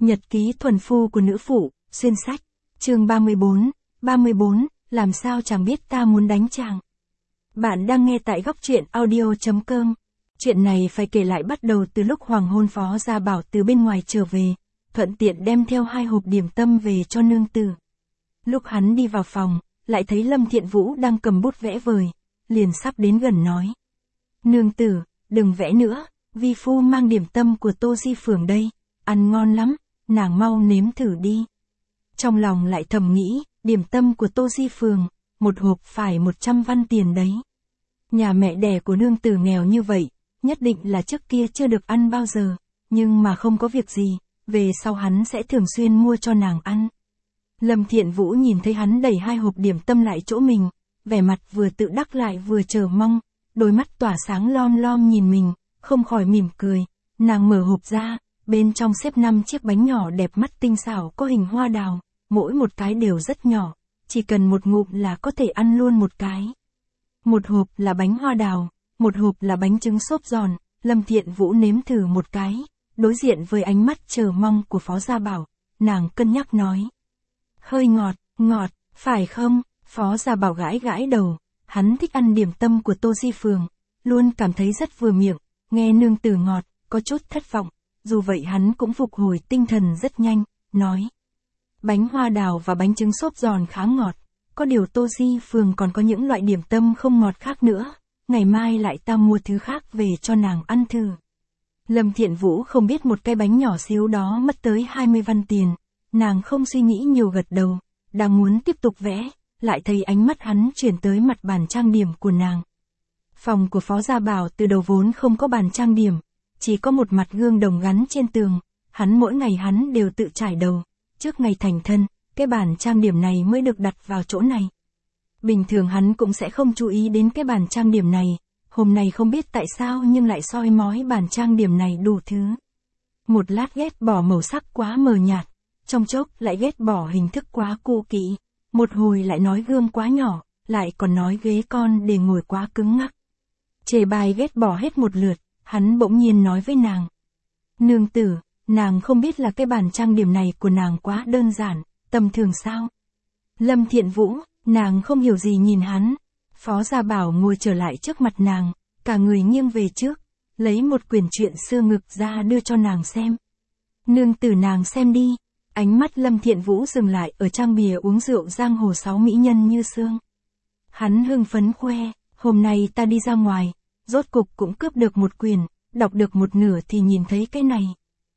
Nhật ký thuần phu của nữ phụ, xuyên sách, chương 34, làm sao chàng biết ta muốn đánh chàng. Bạn đang nghe tại góc truyện audio.com. Chuyện này phải kể lại bắt đầu từ lúc hoàng hôn Phó Gia Bảo từ bên ngoài trở về, thuận tiện đem theo 2 hộp điểm tâm về cho nương tử. Lúc hắn đi vào phòng, lại thấy Lâm Thiện Vũ đang cầm bút vẽ vời, liền sắp đến gần nói. Nương tử, đừng vẽ nữa, vi phu mang điểm tâm của Tô Di Phường đây, ăn ngon lắm, nàng mau nếm thử đi. Trong lòng lại thầm nghĩ, điểm tâm của Tô Di Phường, một hộp phải 100 văn tiền đấy. Nhà mẹ đẻ của nương tử nghèo như vậy, nhất định là trước kia chưa được ăn bao giờ, nhưng mà không có việc gì, về sau hắn sẽ thường xuyên mua cho nàng ăn. Lâm Thiện Vũ nhìn thấy hắn đẩy 2 hộp điểm tâm lại chỗ mình, vẻ mặt vừa tự đắc lại vừa chờ mong, đôi mắt tỏa sáng lom lom nhìn mình, không khỏi mỉm cười. Nàng mở hộp ra, bên trong xếp 5 chiếc bánh nhỏ đẹp mắt tinh xảo có hình hoa đào, mỗi một cái đều rất nhỏ, chỉ cần một ngụm là có thể ăn luôn một cái. Một hộp là bánh hoa đào, một hộp là bánh trứng xốp giòn. Lâm Thiện Vũ nếm thử một cái, đối diện với ánh mắt chờ mong của Phó Gia Bảo, nàng cân nhắc nói. Hơi ngọt, phải không? Phó Gia Bảo gãi gãi đầu, hắn thích ăn điểm tâm của Tô Di Phường, luôn cảm thấy rất vừa miệng, nghe nương tử ngọt, có chút thất vọng, dù vậy hắn cũng phục hồi tinh thần rất nhanh, nói. Bánh hoa đào và bánh trứng xốp giòn khá ngọt, có điều Tô Di Phường còn có những loại điểm tâm không ngọt khác nữa, ngày mai lại ta mua thứ khác về cho nàng ăn thử. Lâm Thiện Vũ không biết một cái bánh nhỏ xíu đó mất tới 20 văn tiền, nàng không suy nghĩ nhiều gật đầu, đang muốn tiếp tục vẽ, lại thấy ánh mắt hắn chuyển tới mặt bàn trang điểm của nàng. Phòng của Phó Gia Bảo từ đầu vốn không có bàn trang điểm, chỉ có một mặt gương đồng gắn trên tường, mỗi ngày hắn đều tự trải đầu, trước ngày thành thân, cái bàn trang điểm này mới được đặt vào chỗ này. Bình thường hắn cũng sẽ không chú ý đến cái bàn trang điểm này, hôm nay không biết tại sao nhưng lại soi mói bàn trang điểm này đủ thứ. Một lát ghét bỏ màu sắc quá mờ nhạt, trong chốc lại ghét bỏ hình thức quá cũ kỹ, một hồi lại nói gương quá nhỏ, lại còn nói ghế con để ngồi quá cứng ngắc. Chê bai ghét bỏ hết một lượt, hắn bỗng nhiên nói với nàng. Nương tử, nàng không biết là cái bàn trang điểm này của nàng quá đơn giản, tầm thường sao? Lâm Thiện Vũ, nàng không hiểu gì nhìn hắn. Phó Gia Bảo ngồi trở lại trước mặt nàng, cả người nghiêng về trước, lấy một quyển truyện xưa ngực ra đưa cho nàng xem. Nương tử nàng xem đi. Ánh mắt Lâm Thiện Vũ dừng lại ở trang bìa uống rượu giang hồ 6 mỹ nhân như xương. Hắn hưng phấn khoe, hôm nay ta đi ra ngoài, rốt cục cũng cướp được một quyển, đọc được một nửa thì nhìn thấy cái này.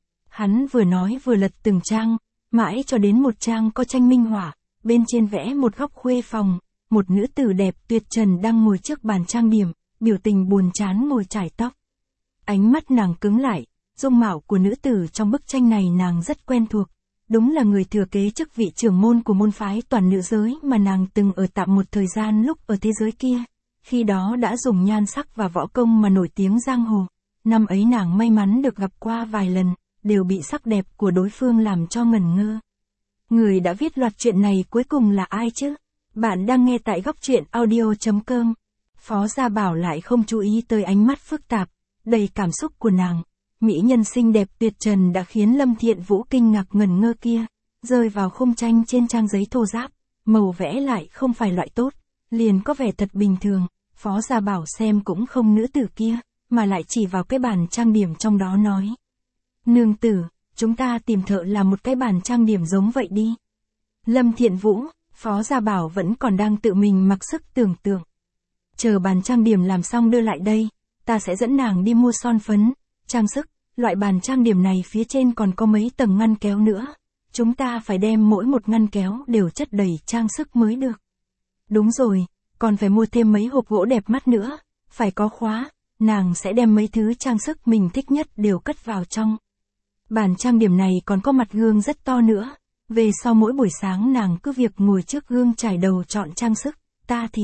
Hắn vừa nói vừa lật từng trang, mãi cho đến một trang có tranh minh họa, bên trên vẽ một góc khuê phòng, một nữ tử đẹp tuyệt trần đang ngồi trước bàn trang điểm, biểu tình buồn chán ngồi chải tóc. Ánh mắt nàng cứng lại, dung mạo của nữ tử trong bức tranh này nàng rất quen thuộc. Đúng là người thừa kế chức vị trưởng môn của môn phái toàn nữ giới mà nàng từng ở tạm một thời gian lúc ở thế giới kia. Khi đó đã dùng nhan sắc và võ công mà nổi tiếng giang hồ. Năm ấy nàng may mắn được gặp qua vài lần, đều bị sắc đẹp của đối phương làm cho ngẩn ngơ. Người đã viết loạt chuyện này cuối cùng là ai chứ? Bạn đang nghe tại góc truyện audio.com. Phó Gia Bảo lại không chú ý tới ánh mắt phức tạp, đầy cảm xúc của nàng. Mỹ nhân xinh đẹp tuyệt trần đã khiến Lâm Thiện Vũ kinh ngạc ngẩn ngơ kia, rơi vào khung tranh trên trang giấy thô ráp, màu vẽ lại không phải loại tốt, liền có vẻ thật bình thường. Phó Gia Bảo xem cũng không nữ tử kia, mà lại chỉ vào cái bàn trang điểm trong đó nói. Nương tử, chúng ta tìm thợ làm một cái bàn trang điểm giống vậy đi. Lâm Thiện Vũ, Phó Gia Bảo vẫn còn đang tự mình mặc sức tưởng tượng. Chờ bàn trang điểm làm xong đưa lại đây, ta sẽ dẫn nàng đi mua son phấn, trang sức. Loại bàn trang điểm này phía trên còn có mấy tầng ngăn kéo nữa. Chúng ta phải đem mỗi một ngăn kéo đều chất đầy trang sức mới được. Đúng rồi, còn phải mua thêm mấy hộp gỗ đẹp mắt nữa, phải có khóa, nàng sẽ đem mấy thứ trang sức mình thích nhất đều cất vào trong. Bàn trang điểm này còn có mặt gương rất to nữa, về sau mỗi buổi sáng nàng cứ việc ngồi trước gương trải đầu chọn trang sức, ta thì...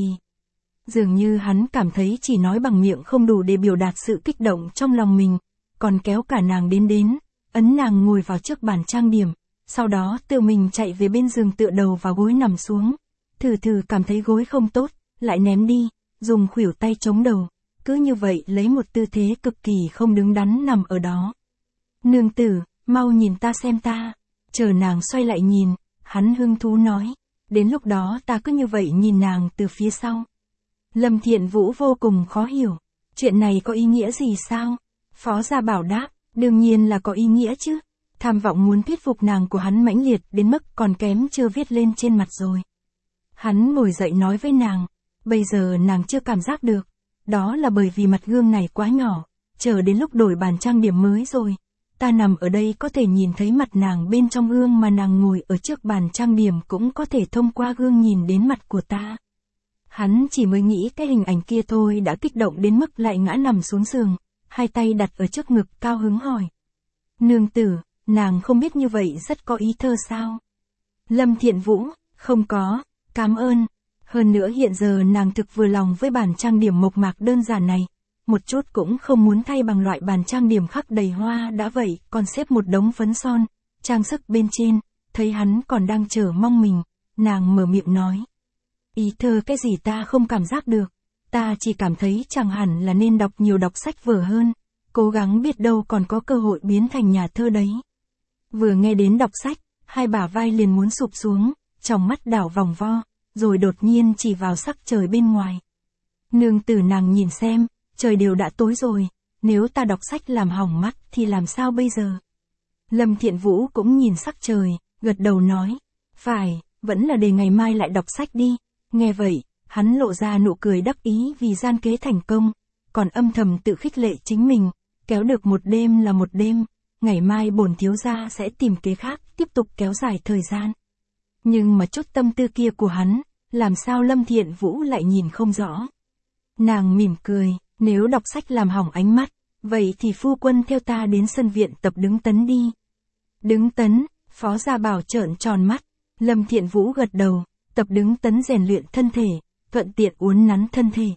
Dường như hắn cảm thấy chỉ nói bằng miệng không đủ để biểu đạt sự kích động trong lòng mình. Còn kéo cả nàng đến, ấn nàng ngồi vào trước bàn trang điểm, sau đó tự mình chạy về bên giường tựa đầu vào gối nằm xuống, thử cảm thấy gối không tốt, lại ném đi, dùng khuỷu tay chống đầu, cứ như vậy lấy một tư thế cực kỳ không đứng đắn nằm ở đó. Nương tử, mau nhìn ta xem ta. Chờ nàng xoay lại nhìn, hắn hứng thú nói. Đến lúc đó ta cứ như vậy nhìn nàng từ phía sau. Lâm Thiện Vũ vô cùng khó hiểu. Chuyện này có ý nghĩa gì sao? Phó Gia Bảo đáp, đương nhiên là có ý nghĩa chứ. Tham vọng muốn thuyết phục nàng của hắn mãnh liệt đến mức còn kém chưa viết lên trên mặt rồi. Hắn ngồi dậy nói với nàng, bây giờ nàng chưa cảm giác được. Đó là bởi vì mặt gương này quá nhỏ, chờ đến lúc đổi bàn trang điểm mới rồi. Ta nằm ở đây có thể nhìn thấy mặt nàng bên trong gương mà nàng ngồi ở trước bàn trang điểm cũng có thể thông qua gương nhìn đến mặt của ta. Hắn chỉ mới nghĩ cái hình ảnh kia thôi đã kích động đến mức lại ngã nằm xuống giường, hai tay đặt ở trước ngực cao hứng hỏi. Nương tử, nàng không biết như vậy rất có ý thơ sao? Lâm Thiện Vũ, không có, cảm ơn. Hơn nữa hiện giờ nàng thực vừa lòng với bàn trang điểm mộc mạc đơn giản này. Một chút cũng không muốn thay bằng loại bàn trang điểm khắc đầy hoa đã vậy, còn xếp một đống phấn son, trang sức bên trên, thấy hắn còn đang chờ mong mình, nàng mở miệng nói. Ý thơ cái gì ta không cảm giác được, ta chỉ cảm thấy chẳng hẳn là nên đọc nhiều đọc sách vở hơn, cố gắng biết đâu còn có cơ hội biến thành nhà thơ đấy. Vừa nghe đến đọc sách, hai bả vai liền muốn sụp xuống, trong mắt đảo vòng vo, rồi đột nhiên chỉ vào sắc trời bên ngoài. Nương tử nàng nhìn xem, trời đều đã tối rồi, nếu ta đọc sách làm hỏng mắt thì làm sao bây giờ? Lâm Thiện Vũ cũng nhìn sắc trời, gật đầu nói, phải, vẫn là để ngày mai lại đọc sách đi. Nghe vậy, hắn lộ ra nụ cười đắc ý vì gian kế thành công, còn âm thầm tự khích lệ chính mình, kéo được một đêm là một đêm, ngày mai bổn thiếu gia sẽ tìm kế khác tiếp tục kéo dài thời gian. Nhưng mà chút tâm tư kia của hắn, làm sao Lâm Thiện Vũ lại nhìn không rõ. Nàng mỉm cười, nếu đọc sách làm hỏng ánh mắt, vậy thì phu quân theo ta đến sân viện tập đứng tấn đi. Đứng tấn, Phó Gia Bảo trợn tròn mắt, Lâm Thiện Vũ gật đầu, tập đứng tấn rèn luyện thân thể, thuận tiện uốn nắn thân thể.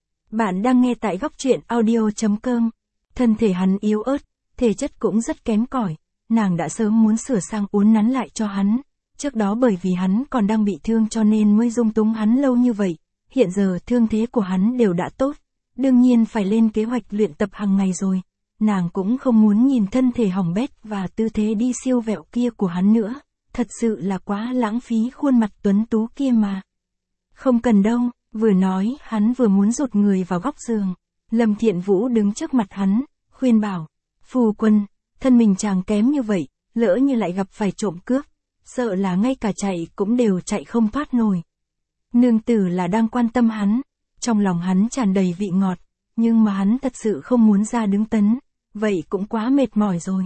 Bạn đang nghe tại góc truyện audio.com. Thân thể hắn yếu ớt, thể chất cũng rất kém cỏi, nàng đã sớm muốn sửa sang uốn nắn lại cho hắn. Trước đó bởi vì hắn còn đang bị thương cho nên mới dung túng hắn lâu như vậy, hiện giờ thương thế của hắn đều đã tốt, đương nhiên phải lên kế hoạch luyện tập hàng ngày rồi. Nàng cũng không muốn nhìn thân thể hỏng bét và tư thế đi siêu vẹo kia của hắn nữa, thật sự là quá lãng phí khuôn mặt tuấn tú kia mà. Không cần đâu, vừa nói hắn vừa muốn rụt người vào góc giường. Lâm Thiện Vũ đứng trước mặt hắn, khuyên bảo, phu quân, thân mình chàng kém như vậy, lỡ như lại gặp phải trộm cướp, sợ là ngay cả chạy cũng đều chạy không thoát nổi. Nương tử là đang quan tâm hắn, trong lòng hắn tràn đầy vị ngọt, nhưng mà hắn thật sự không muốn ra đứng tấn, vậy cũng quá mệt mỏi rồi.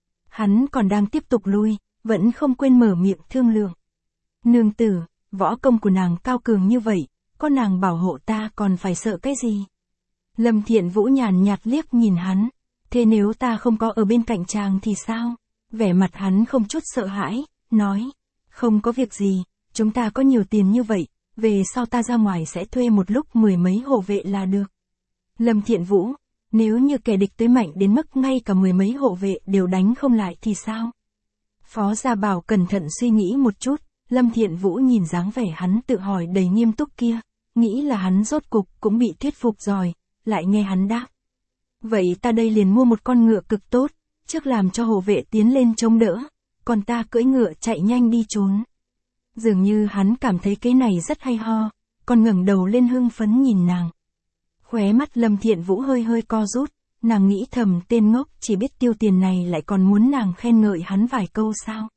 Hắn còn đang tiếp tục lui, vẫn không quên mở miệng thương lượng. Nương tử, võ công của nàng cao cường như vậy, có nàng bảo hộ ta còn phải sợ cái gì? Lâm Thiện Vũ nhàn nhạt liếc nhìn hắn, thế nếu ta không có ở bên cạnh chàng thì sao? Vẻ mặt hắn không chút sợ hãi, nói, không có việc gì, chúng ta có nhiều tiền như vậy, về sau ta ra ngoài sẽ thuê một lúc 10 mấy hộ vệ là được. Lâm Thiện Vũ, nếu như kẻ địch tới mạnh đến mức ngay cả 10 mấy hộ vệ đều đánh không lại thì sao? Phó Gia Bảo cẩn thận suy nghĩ một chút, Lâm Thiện Vũ nhìn dáng vẻ hắn tự hỏi đầy nghiêm túc kia, nghĩ là hắn rốt cục cũng bị thuyết phục rồi, lại nghe hắn đáp. Vậy ta đây liền mua một con ngựa cực tốt, trước làm cho hộ vệ tiến lên chống đỡ, còn ta cưỡi ngựa chạy nhanh đi trốn. Dường như hắn cảm thấy cái này rất hay ho, còn ngẩng đầu lên hưng phấn nhìn nàng. Khóe mắt Lâm Thiện Vũ hơi hơi co rút, nàng nghĩ thầm tên ngốc chỉ biết tiêu tiền này lại còn muốn nàng khen ngợi hắn vài câu sao.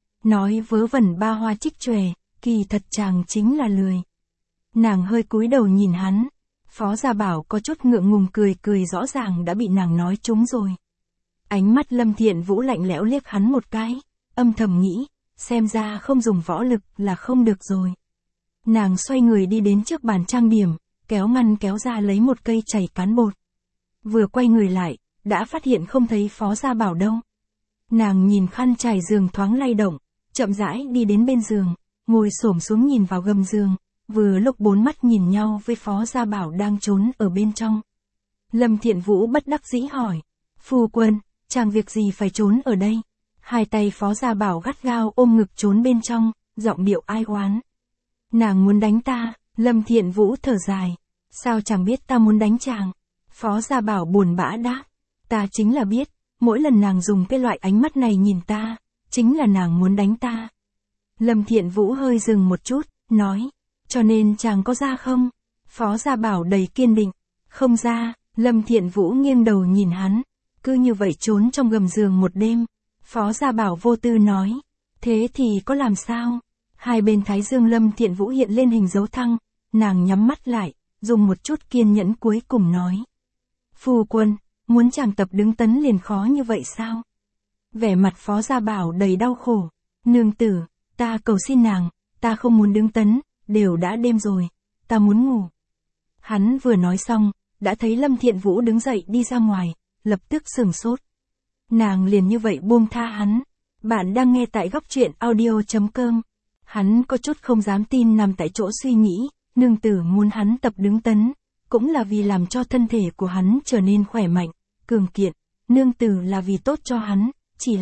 Nói vớ vẩn ba hoa trích chòe, kỳ thật chàng chính là lười. Nàng hơi cúi đầu nhìn hắn, Phó Gia Bảo có chút ngượng ngùng cười rõ ràng đã bị nàng nói trúng rồi. Ánh mắt Lâm Thiện Vũ lạnh lẽo liếc hắn một cái, âm thầm nghĩ, xem ra không dùng võ lực là không được rồi. Nàng xoay người đi đến trước bàn trang điểm, kéo ngăn kéo ra lấy một cây chày cán bột. Vừa quay người lại, đã phát hiện không thấy Phó Gia Bảo đâu. Nàng nhìn khăn trải giường thoáng lay động, chậm rãi đi đến bên giường, ngồi xổm xuống nhìn vào gầm giường, vừa lúc bốn mắt nhìn nhau với Phó Gia Bảo đang trốn ở bên trong. Lâm Thiện Vũ bất đắc dĩ hỏi, phu quân, chàng việc gì phải trốn ở đây? Hai tay Phó Gia Bảo gắt gao ôm ngực trốn bên trong, giọng điệu ai oán. Nàng muốn đánh ta, Lâm Thiện Vũ thở dài. Sao chàng biết ta muốn đánh chàng? Phó Gia Bảo buồn bã đáp. Ta chính là biết, mỗi lần nàng dùng cái loại ánh mắt này nhìn ta, chính là nàng muốn đánh ta. Lâm Thiện Vũ hơi dừng một chút, nói, cho nên chàng có ra không? Phó Gia Bảo đầy kiên định, không ra. Lâm Thiện Vũ nghiêng đầu nhìn hắn, cứ như vậy trốn trong gầm giường một đêm. Phó Gia Bảo vô tư nói, thế thì có làm sao? Hai bên thái dương Lâm Thiện Vũ hiện lên hình dấu thăng, nàng nhắm mắt lại, dùng một chút kiên nhẫn cuối cùng nói. Phu quân, muốn chàng tập đứng tấn liền khó như vậy sao? Vẻ mặt Phó Gia Bảo đầy đau khổ, nương tử, ta cầu xin nàng, ta không muốn đứng tấn, đều đã đêm rồi, ta muốn ngủ. Hắn vừa nói xong, đã thấy Lâm Thiện Vũ đứng dậy đi ra ngoài, lập tức sửng sốt. Nàng liền như vậy buông tha hắn. Bạn đang nghe tại góc truyện audio.com. Hắn có chút không dám tin nằm tại chỗ suy nghĩ, nương tử muốn hắn tập đứng tấn, cũng là vì làm cho thân thể của hắn trở nên khỏe mạnh, cường kiện, nương tử là vì tốt cho hắn,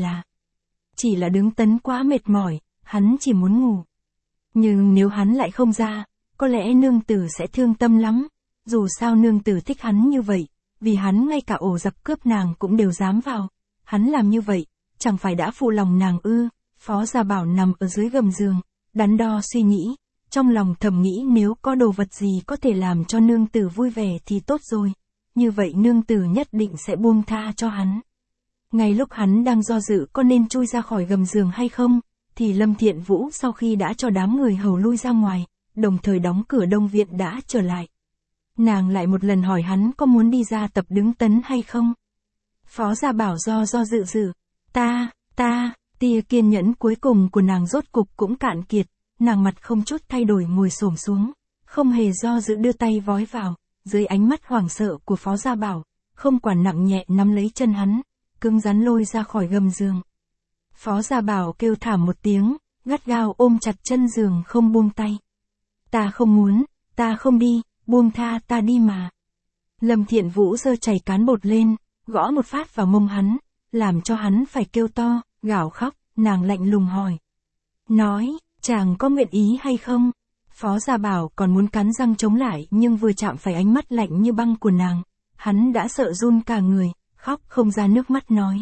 chỉ là đứng tấn quá mệt mỏi, hắn chỉ muốn ngủ. Nhưng nếu hắn lại không ra, có lẽ nương tử sẽ thương tâm lắm, dù sao nương tử thích hắn như vậy, vì hắn ngay cả ổ giặc cướp nàng cũng đều dám vào, hắn làm như vậy, chẳng phải đã phụ lòng nàng ư? Phó Gia Bảo nằm ở dưới gầm giường, đắn đo suy nghĩ, trong lòng thầm nghĩ nếu có đồ vật gì có thể làm cho nương tử vui vẻ thì tốt rồi, như vậy nương tử nhất định sẽ buông tha cho hắn. Ngay lúc hắn đang do dự có nên chui ra khỏi gầm giường hay không, thì Lâm Thiện Vũ sau khi đã cho đám người hầu lui ra ngoài, đồng thời đóng cửa đông viện đã trở lại. Nàng lại một lần hỏi hắn có muốn đi ra tập đứng tấn hay không. Phó Gia Bảo do dự, tia kiên nhẫn cuối cùng của nàng rốt cục cũng cạn kiệt, nàng mặt không chút thay đổi ngồi xổm xuống, không hề do dự đưa tay vói vào, dưới ánh mắt hoảng sợ của Phó Gia Bảo, không quản nặng nhẹ nắm lấy chân hắn, cứng rắn lôi ra khỏi gầm giường. Phó Gia Bảo kêu thảm một tiếng, gắt gao ôm chặt chân giường không buông tay. Ta không muốn, ta không đi, buông tha ta đi mà. Lâm Thiện Vũ giơ chảy cán bột lên, gõ một phát vào mông hắn, làm cho hắn phải kêu to, gào khóc, nàng lạnh lùng hỏi. Nói, chàng có nguyện ý hay không? Phó Gia Bảo còn muốn cắn răng chống lại nhưng vừa chạm phải ánh mắt lạnh như băng của nàng, hắn đã sợ run cả người, khóc không ra nước mắt nói.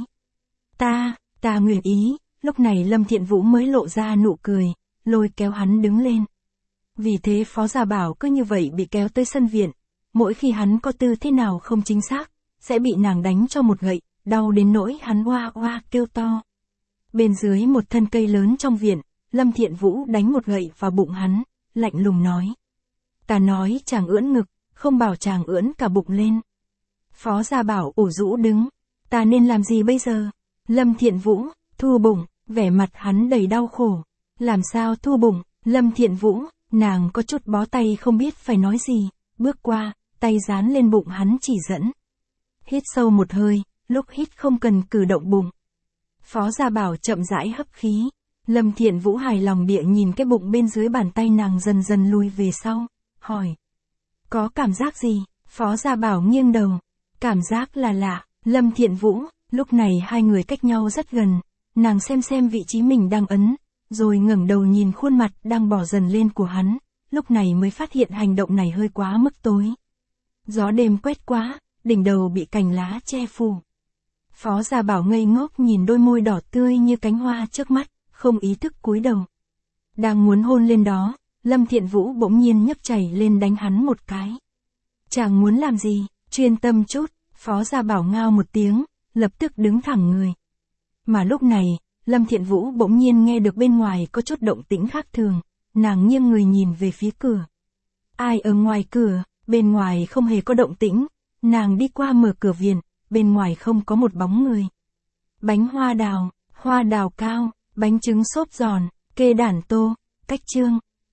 Ta nguyện ý. Lúc này Lâm Thiện Vũ mới lộ ra nụ cười, lôi kéo hắn đứng lên. Vì thế Phó Gia Bảo cứ như vậy bị kéo tới sân viện, mỗi khi hắn có tư thế nào không chính xác, sẽ bị nàng đánh cho một gậy, đau đến nỗi hắn oa oa kêu to. Bên dưới một thân cây lớn trong viện, Lâm Thiện Vũ đánh một gậy vào bụng hắn, lạnh lùng nói. Ta nói chàng ưỡn ngực, không bảo chàng ưỡn cả bụng lên. Phó Gia Bảo ủ rũ đứng, ta nên làm gì bây giờ? Lâm Thiện Vũ, thu bụng, vẻ mặt hắn đầy đau khổ. Làm sao thu bụng? Lâm Thiện Vũ, nàng có chút bó tay không biết phải nói gì, bước qua, tay dán lên bụng hắn chỉ dẫn. Hít sâu một hơi, lúc hít không cần cử động bụng. Phó Gia Bảo chậm rãi hấp khí, Lâm Thiện Vũ hài lòng địa nhìn cái bụng bên dưới bàn tay nàng dần dần lùi về sau, hỏi. Có cảm giác gì? Phó Gia Bảo nghiêng đầu, cảm giác là lạ. Lâm Thiện Vũ, lúc này hai người cách nhau rất gần, nàng xem vị trí mình đang ấn, rồi ngẩng đầu nhìn khuôn mặt đang bỏ dần lên của hắn, lúc này mới phát hiện hành động này hơi quá mức tối. Gió đêm quét quá, đỉnh đầu bị cành lá che phủ. Phó Gia Bảo ngây ngốc nhìn đôi môi đỏ tươi như cánh hoa trước mắt, không ý thức cúi đầu. Đang muốn hôn lên đó, Lâm Thiện Vũ bỗng nhiên nhấc chảy lên đánh hắn một cái. Chàng muốn làm gì? Chuyên tâm chút. Phó Gia Bảo ngao một tiếng, lập tức đứng thẳng người. Mà lúc này, Lâm Thiện Vũ bỗng nhiên nghe được bên ngoài có chút động tĩnh khác thường, nàng nghiêng người nhìn về phía cửa. Ai ở ngoài cửa? Bên ngoài không hề có động tĩnh, nàng đi qua mở cửa viện, bên ngoài không có một bóng người. Bánh hoa đào cao, bánh trứng xốp giòn, kê đản tô, cách trương,